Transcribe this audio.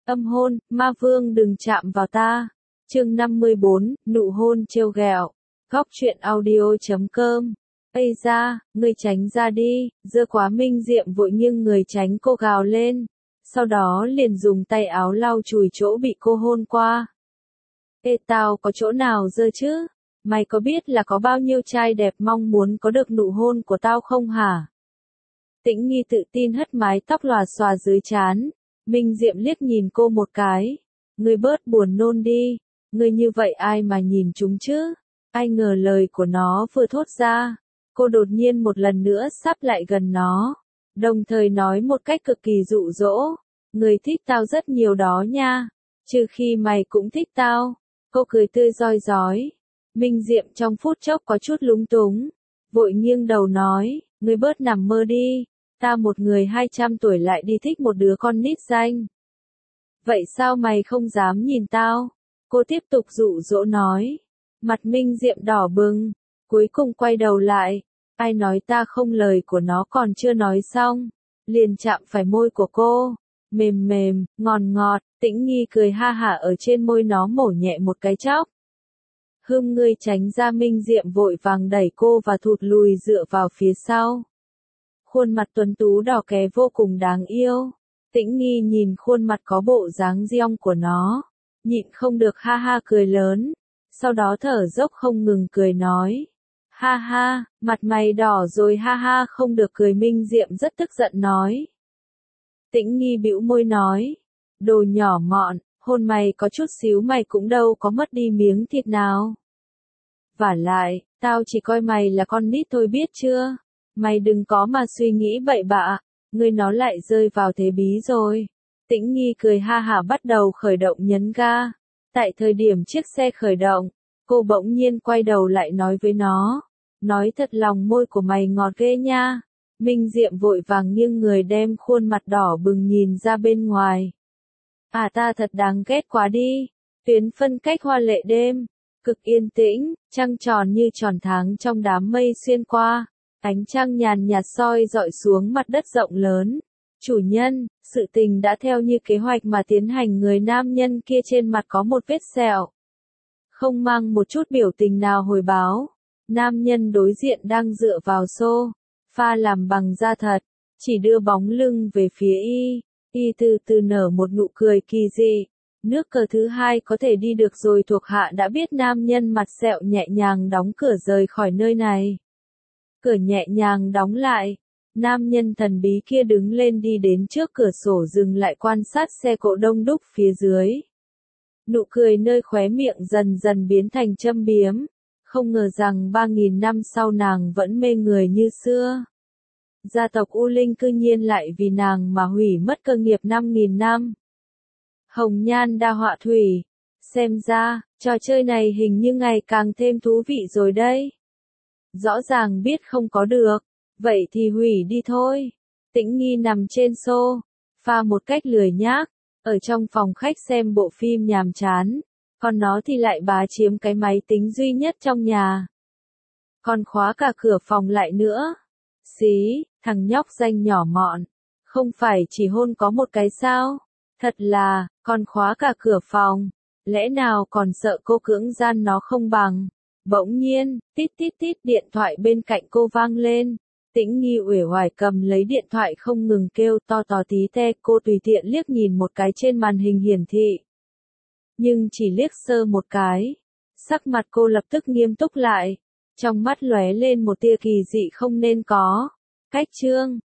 Âm hôn, ma vương đừng chạm vào ta. Chương 54, nụ hôn trêu ghẹo. Góc truyện audio.com. Ây da, ngươi tránh ra đi, dơ quá. Minh Diệm vội nghiêng người tránh cô, gào lên. Sau đó liền dùng tay áo lau chùi chỗ bị cô hôn qua. Ê tao có chỗ nào dơ chứ? Mày có biết là có bao nhiêu trai đẹp mong muốn có được nụ hôn của tao không hả? Tĩnh Nghi tự tin hất mái tóc lòa xòa dưới trán. Minh Diệm liếc nhìn cô một cái. Ngươi bớt buồn nôn đi. Ngươi như vậy ai mà nhìn chúng chứ? Ai ngờ lời của nó vừa thốt ra. Cô đột nhiên một lần nữa sắp lại gần nó. Đồng thời nói một cách cực kỳ dụ dỗ. Ngươi thích tao rất nhiều đó nha. Trừ khi mày cũng thích tao. Cô cười tươi rói rói. Minh Diệm trong phút chốc có chút lúng túng. Vội nghiêng đầu nói. Ngươi bớt nằm mơ đi. Ta một người 200 tuổi lại đi thích một đứa con nít danh. Vậy sao mày không dám nhìn tao? Cô tiếp tục dụ dỗ nói. Mặt Minh Diệm đỏ bừng. Cuối cùng quay đầu lại. Ai nói ta không, lời của nó còn chưa nói xong. Liền chạm phải môi của cô. Mềm mềm, ngọt ngọt. Tĩnh Nghi cười ha hả ở trên môi nó mổ nhẹ một cái chóc. Ngươi tránh ra. Minh Diệm vội vàng đẩy cô và thụt lùi dựa vào phía sau. Khuôn mặt tuấn tú đỏ ké vô cùng đáng yêu. Tĩnh Nghi nhìn khuôn mặt có bộ dáng diong của nó. Nhịn không được ha ha cười lớn. Sau đó thở dốc không ngừng cười nói. Ha ha, mặt mày đỏ rồi ha ha. Không được cười. Minh Diệm rất tức giận nói. Tĩnh Nghi bĩu môi nói. Đồ nhỏ mọn, hôn mày có chút xíu mày cũng đâu có mất đi miếng thịt nào. Vả lại, tao chỉ coi mày là con nít thôi biết chưa? Mày đừng có mà suy nghĩ bậy bạ, ngươi nó lại rơi vào thế bí rồi. Tĩnh Nghi cười ha hả bắt đầu khởi động nhấn ga. Tại thời điểm chiếc xe khởi động, cô bỗng nhiên quay đầu lại nói với nó. Nói thật lòng môi của mày ngọt ghê nha. Minh Diệm vội vàng nghiêng người đem khuôn mặt đỏ bừng nhìn ra bên ngoài. À ta thật đáng ghét quá đi. Tuyến phân cách hoa lệ đêm. Cực yên tĩnh, trăng tròn như tròn tháng trong đám mây xuyên qua. Ánh trăng nhàn nhạt soi dọi xuống mặt đất rộng lớn. Chủ nhân, sự tình đã theo như kế hoạch mà tiến hành. Người nam nhân kia trên mặt có một vết sẹo. Không mang một chút biểu tình nào hồi báo. Nam nhân đối diện đang dựa vào sofa làm bằng da thật. Chỉ đưa bóng lưng về phía y. Y từ từ nở một nụ cười kỳ dị. Nước cờ thứ hai có thể đi được rồi. Thuộc hạ đã biết. Nam nhân mặt sẹo nhẹ nhàng đóng cửa rời khỏi nơi này. Cửa nhẹ nhàng đóng lại. Nam nhân thần bí kia đứng lên đi đến trước cửa sổ dừng lại quan sát xe cộ đông đúc phía dưới. Nụ cười nơi khóe miệng dần dần biến thành châm biếm. Không ngờ rằng 3.000 năm sau nàng vẫn mê người như xưa. Gia tộc U Linh cư nhiên lại vì nàng mà hủy mất cơ nghiệp 5.000 năm. Hồng nhan đa họa thủy. Xem ra, trò chơi này hình như ngày càng thêm thú vị rồi đây. Rõ ràng biết không có được. Vậy thì hủy đi thôi. Tĩnh Nghi nằm trên sofa một cách lười nhác. Ở trong phòng khách xem bộ phim nhàm chán. Còn nó thì lại bá chiếm cái máy tính duy nhất trong nhà. Còn khóa cả cửa phòng lại nữa. Xí, thằng nhóc danh nhỏ mọn. Không phải chỉ hôn có một cái sao? Thật là, còn khóa cả cửa phòng. Lẽ nào còn sợ cô cưỡng gian nó không bằng? Bỗng nhiên, tít tít tít điện thoại bên cạnh cô vang lên. Tĩnh Nghi uể oải cầm lấy điện thoại không ngừng kêu to tó tí te. Cô tùy tiện liếc nhìn một cái trên màn hình hiển thị. Nhưng chỉ liếc sơ một cái. Sắc mặt cô lập tức nghiêm túc lại. Trong mắt lóe lên một tia kỳ dị không nên có. Cách chương